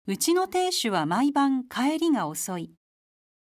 うちの亭主は毎晩帰りが遅い。